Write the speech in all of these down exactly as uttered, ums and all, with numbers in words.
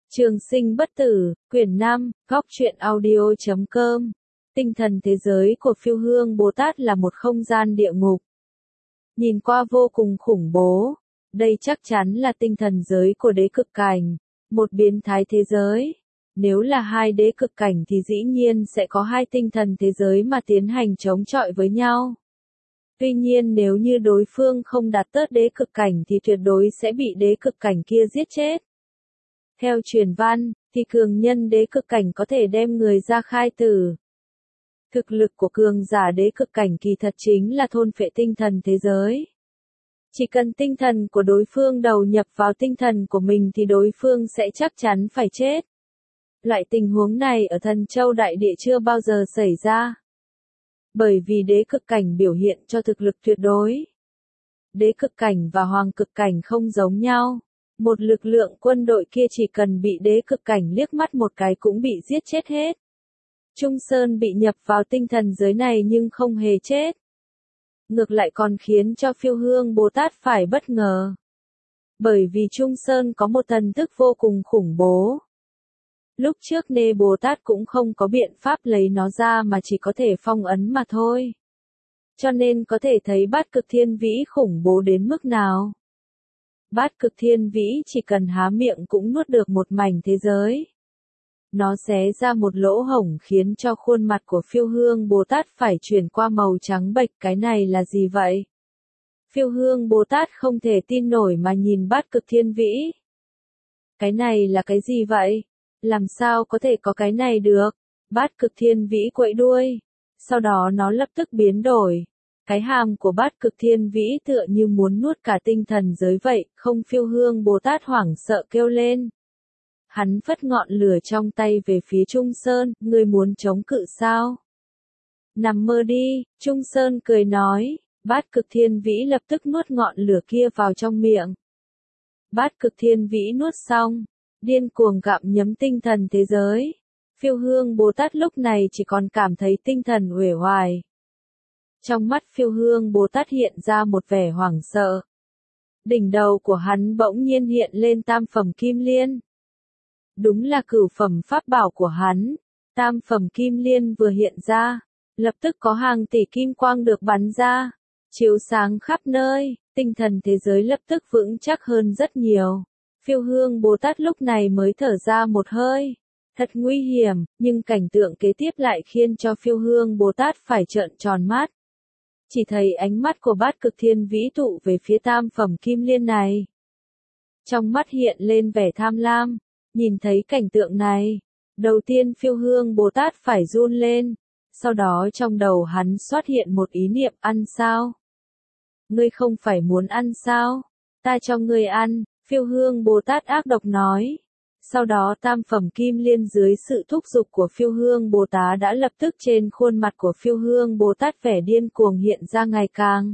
Trường sinh bất tử, quyển năm, góc truyện audio chấm com. Tinh thần thế giới của Phiêu Hương Bồ Tát là một không gian địa ngục. Nhìn qua vô cùng khủng bố. Đây chắc chắn là tinh thần giới của đế cực cảnh, một biến thái thế giới. Nếu là hai đế cực cảnh thì dĩ nhiên sẽ có hai tinh thần thế giới mà tiến hành chống chọi với nhau. Tuy nhiên nếu như đối phương không đạt tới đế cực cảnh thì tuyệt đối sẽ bị đế cực cảnh kia giết chết. Theo truyền văn, thì cường nhân đế cực cảnh có thể đem người ra khai tử. Thực lực của cường giả đế cực cảnh kỳ thật chính là thôn phệ tinh thần thế giới. Chỉ cần tinh thần của đối phương đầu nhập vào tinh thần của mình thì đối phương sẽ chắc chắn phải chết. Loại tình huống này ở Thần Châu Đại Địa chưa bao giờ xảy ra. Bởi vì đế cực cảnh biểu hiện cho thực lực tuyệt đối. Đế cực cảnh và hoàng cực cảnh không giống nhau. Một lực lượng quân đội kia chỉ cần bị đế cực cảnh liếc mắt một cái cũng bị giết chết hết. Trung Sơn bị nhập vào tinh thần giới này nhưng không hề chết. Ngược lại còn khiến cho Phiêu Hương Bồ Tát phải bất ngờ. Bởi vì Trung Sơn có một thần thức vô cùng khủng bố. Lúc trước Nê Bồ Tát cũng không có biện pháp lấy nó ra mà chỉ có thể phong ấn mà thôi. Cho nên có thể thấy bát cực thiên vĩ khủng bố đến mức nào. Bát cực thiên vĩ chỉ cần há miệng cũng nuốt được một mảnh thế giới. Nó xé ra một lỗ hổng khiến cho khuôn mặt của Phiêu Hương Bồ Tát phải chuyển qua màu trắng bệch. Cái này là gì vậy? Phiêu Hương Bồ Tát không thể tin nổi mà nhìn bát cực thiên vĩ. Cái này là cái gì vậy? Làm sao có thể có cái này được? Bát cực thiên vĩ quậy đuôi. Sau đó nó lập tức biến đổi. Cái hàm của bát cực thiên vĩ tựa như muốn nuốt cả tinh thần giới vậy, không. Phiêu Hương Bồ Tát hoảng sợ kêu lên. Hắn phất ngọn lửa trong tay về phía Trung Sơn, ngươi muốn chống cự sao? Nằm mơ đi, Trung Sơn cười nói, bát cực thiên vĩ lập tức nuốt ngọn lửa kia vào trong miệng. Bát cực thiên vĩ nuốt xong, điên cuồng gặm nhấm tinh thần thế giới. Phiêu Hương Bồ Tát lúc này chỉ còn cảm thấy tinh thần uể oải. Trong mắt Phiêu Hương Bồ Tát hiện ra một vẻ hoảng sợ. Đỉnh đầu của hắn bỗng nhiên hiện lên tam phẩm kim liên. Đúng là cửu phẩm pháp bảo của hắn. Tam phẩm kim liên vừa hiện ra, lập tức có hàng tỷ kim quang được bắn ra, chiếu sáng khắp nơi, tinh thần thế giới lập tức vững chắc hơn rất nhiều. Phiêu Hương Bồ Tát lúc này mới thở ra một hơi. Thật nguy hiểm, nhưng cảnh tượng kế tiếp lại khiến cho Phiêu Hương Bồ Tát phải trợn tròn mắt. Chỉ thấy ánh mắt của bát cực thiên vĩ tụ về phía tam phẩm kim liên này. Trong mắt hiện lên vẻ tham lam, nhìn thấy cảnh tượng này. Đầu tiên Phiêu Hương Bồ Tát phải run lên, sau đó trong đầu hắn xuất hiện một ý niệm ăn sao? Ngươi không phải muốn ăn sao? Ta cho ngươi ăn, Phiêu Hương Bồ Tát ác độc nói. Sau đó tam phẩm kim liên dưới sự thúc giục của Phiêu Hương Bồ Tát đã lập tức trên khuôn mặt của Phiêu Hương Bồ Tát vẻ điên cuồng hiện ra ngày càng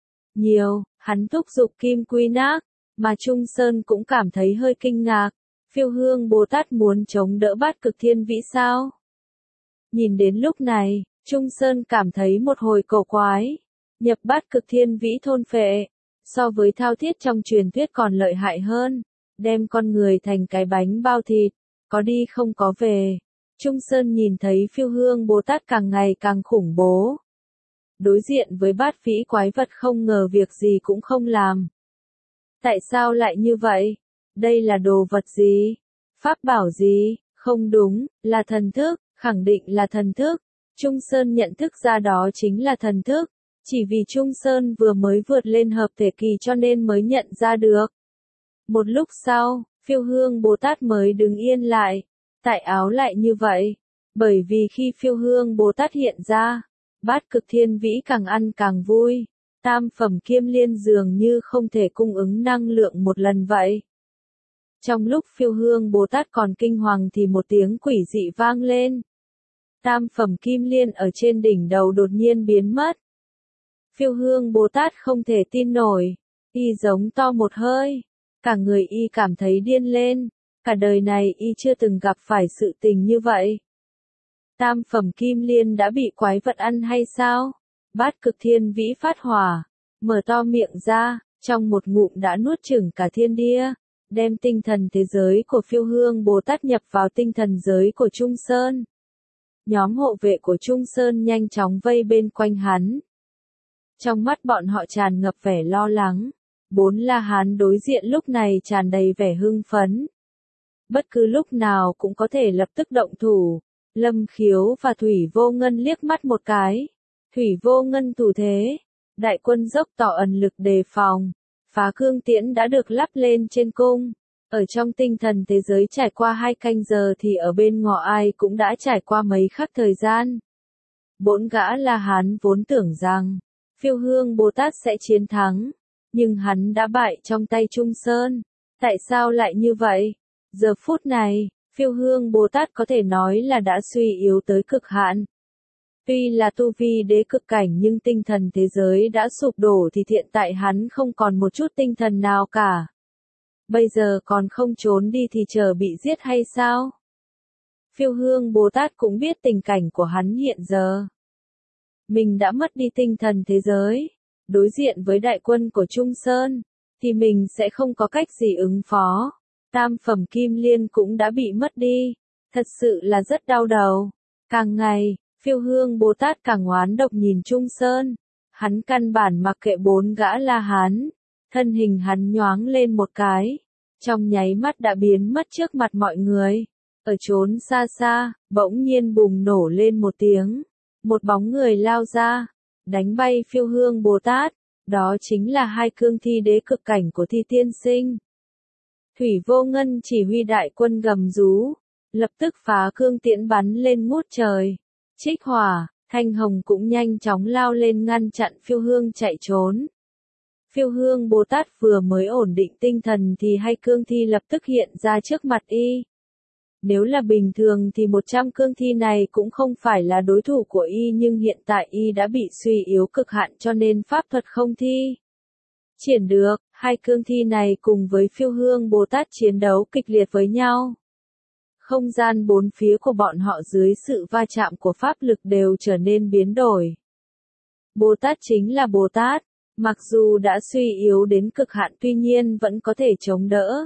nhiều. Hắn thúc giục kim quy nát, mà Trung Sơn cũng cảm thấy hơi kinh ngạc. Phiêu Hương Bồ Tát muốn chống đỡ bát cực thiên vĩ sao? Nhìn đến lúc này, Trung Sơn cảm thấy một hồi cổ quái. Nhập bát cực thiên vĩ thôn phệ, so với thao thiết trong truyền thuyết còn lợi hại hơn. Đem con người thành cái bánh bao thịt, có đi không có về. Trung Sơn nhìn thấy Phiêu Hương Bồ Tát càng ngày càng khủng bố. Đối diện với bát vĩ quái vật không ngờ việc gì cũng không làm. Tại sao lại như vậy? Đây là đồ vật gì? Pháp bảo gì? Không đúng, là thần thức, khẳng định là thần thức. Trung Sơn nhận thức ra đó chính là thần thức. Chỉ vì Trung Sơn vừa mới vượt lên hợp thể kỳ cho nên mới nhận ra được. Một lúc sau, Phiêu Hương Bồ Tát mới đứng yên lại. Tại áo lại như vậy? Bởi vì khi Phiêu Hương Bồ Tát hiện ra, bát cực thiên vĩ càng ăn càng vui. Tam phẩm kim liên dường như không thể cung ứng năng lượng một lần vậy. Trong lúc Phiêu Hương Bồ Tát còn kinh hoàng thì một tiếng quỷ dị vang lên. Tam phẩm kim liên ở trên đỉnh đầu đột nhiên biến mất. Phiêu Hương Bồ Tát không thể tin nổi. Y giống to một hơi. Cả người y cảm thấy điên lên. Cả đời này y chưa từng gặp phải sự tình như vậy. Tam phẩm kim liên đã bị quái vật ăn hay sao? Bát cực thiên vĩ phát hỏa. Mở to miệng ra, trong một ngụm đã nuốt chửng cả thiên địa. đem tinh thần thế giới của Phiêu Hương Bồ Tát nhập vào tinh thần giới của Trung Sơn. Nhóm hộ vệ của Trung Sơn nhanh chóng vây bên quanh hắn. Trong mắt bọn họ tràn ngập vẻ lo lắng. Bốn La Hán đối diện lúc này tràn đầy vẻ hưng phấn. Bất cứ lúc nào cũng có thể lập tức động thủ. Lâm Khiếu và Thủy Vô Ngân liếc mắt một cái. Thủy Vô Ngân thủ thế. Đại quân dốc tỏ ẩn lực đề phòng. Phá cương tiễn đã được lắp lên trên cung. Ở trong tinh thần thế giới trải qua hai canh giờ thì ở bên ngọ ai cũng đã trải qua mấy khắc thời gian. Bốn gã La Hán vốn tưởng rằng Phiêu Hương Bồ Tát sẽ chiến thắng. Nhưng hắn đã bại trong tay Trung Sơn. Tại sao lại như vậy? Giờ phút này, Phiêu Hương Bồ Tát có thể nói là đã suy yếu tới cực hạn. Tuy là tu vi đế cực cảnh nhưng tinh thần thế giới đã sụp đổ thì hiện tại hắn không còn một chút tinh thần nào cả. Bây giờ còn không trốn đi thì chờ bị giết hay sao? Phiêu Hương Bồ Tát cũng biết tình cảnh của hắn hiện giờ. Mình đã mất đi tinh thần thế giới. Đối diện với đại quân của Trung Sơn, thì mình sẽ không có cách gì ứng phó. Tam phẩm kim liên cũng đã bị mất đi. Thật sự là rất đau đầu. Càng ngày, Phiêu Hương Bồ Tát càng oán độc nhìn Trung Sơn. Hắn căn bản mặc kệ bốn gã La Hán. Thân hình hắn nhoáng lên một cái. Trong nháy mắt đã biến mất trước mặt mọi người. Ở chốn xa xa, bỗng nhiên bùng nổ lên một tiếng. Một bóng người lao ra. Đánh bay Phiêu Hương Bồ Tát. Đó chính là hai cương thi đế cực cảnh của Thi Tiên Sinh. Thủy Vô Ngân chỉ huy đại quân gầm rú. Lập tức phá cương tiễn bắn lên ngút trời. Trích hỏa, Thanh Hồng cũng nhanh chóng lao lên ngăn chặn Phiêu Hương chạy trốn. Phiêu Hương Bồ Tát vừa mới ổn định tinh thần thì hai cương thi lập tức hiện ra trước mặt y. Nếu là bình thường thì một trăm cương thi này cũng không phải là đối thủ của y nhưng hiện tại y đã bị suy yếu cực hạn cho nên pháp thuật không thi triển được. Hai cương thi này cùng với Phiêu Hương Bồ Tát chiến đấu kịch liệt với nhau. Không gian bốn phía của bọn họ dưới sự va chạm của pháp lực đều trở nên biến đổi. Bồ Tát chính là Bồ Tát, mặc dù đã suy yếu đến cực hạn tuy nhiên vẫn có thể chống đỡ.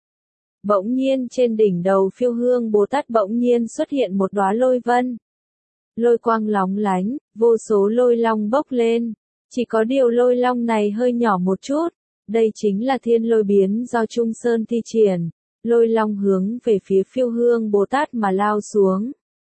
Bỗng nhiên trên đỉnh đầu Phiêu Hương Bồ Tát bỗng nhiên xuất hiện một đóa lôi vân. Lôi quang lóng lánh, vô số lôi long bốc lên. Chỉ có điều lôi long này hơi nhỏ một chút. Đây chính là thiên lôi biến do Trung Sơn thi triển. Lôi long hướng về phía Phiêu Hương Bồ Tát mà lao xuống.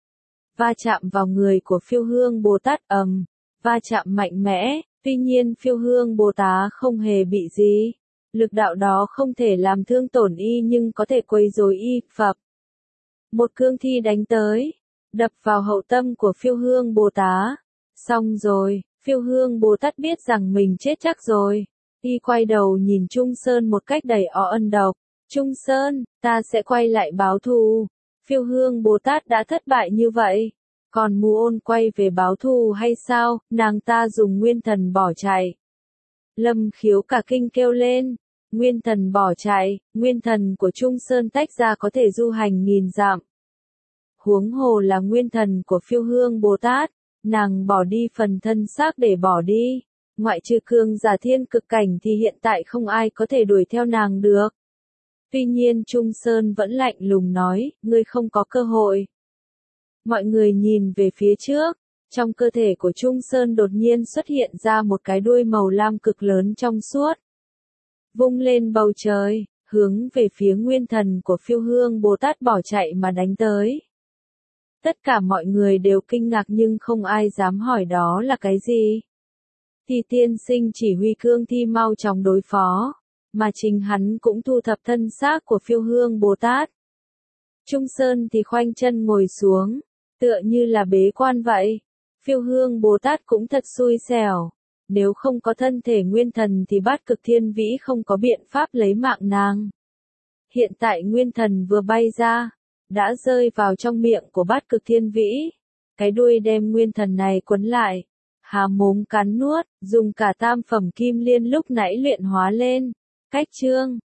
Va chạm vào người của Phiêu Hương Bồ Tát ầm. Va chạm mạnh mẽ, tuy nhiên Phiêu Hương Bồ Tát không hề bị gì. Lực đạo đó không thể làm thương tổn y nhưng có thể quấy rối y, phập. Một cương thi đánh tới, đập vào hậu tâm của Phiêu Hương Bồ Tát. Xong rồi, Phiêu Hương Bồ Tát biết rằng mình chết chắc rồi. Y quay đầu nhìn Trung Sơn một cách đầy o ân độc. Trung Sơn, ta sẽ quay lại báo thù. Phiêu Hương Bồ Tát đã thất bại như vậy. Còn Mu Ôn quay về báo thù hay sao, nàng ta dùng nguyên thần bỏ chạy. Lâm Khiếu cả kinh kêu lên. Nguyên thần bỏ chạy, nguyên thần của Trung Sơn tách ra có thể du hành nghìn dặm. Huống hồ là nguyên thần của Phiêu Hương Bồ Tát, nàng bỏ đi phần thân xác để bỏ đi. Ngoại trừ cường giả thiên cực cảnh thì hiện tại không ai có thể đuổi theo nàng được. Tuy nhiên Trung Sơn vẫn lạnh lùng nói, ngươi không có cơ hội. Mọi người nhìn về phía trước, trong cơ thể của Trung Sơn đột nhiên xuất hiện ra một cái đuôi màu lam cực lớn trong suốt. Vung lên bầu trời, hướng về phía nguyên thần của Phiêu Hương Bồ Tát bỏ chạy mà đánh tới. Tất cả mọi người đều kinh ngạc nhưng không ai dám hỏi đó là cái gì. Thì Tiên Sinh chỉ huy cương thi mau chóng đối phó, mà chính hắn cũng thu thập thân xác của Phiêu Hương Bồ Tát. Trung Sơn thì khoanh chân ngồi xuống, tựa như là bế quan vậy. Phiêu Hương Bồ Tát cũng thật xui xẻo. Nếu không có thân thể nguyên thần thì Bát Cực Thiên Vĩ không có biện pháp lấy mạng nàng. Hiện tại nguyên thần vừa bay ra, đã rơi vào trong miệng của Bát Cực Thiên Vĩ. Cái đuôi đem nguyên thần này quấn lại, há mồm cắn nuốt, dùng cả tam phẩm kim liên lúc nãy luyện hóa lên. Cách chương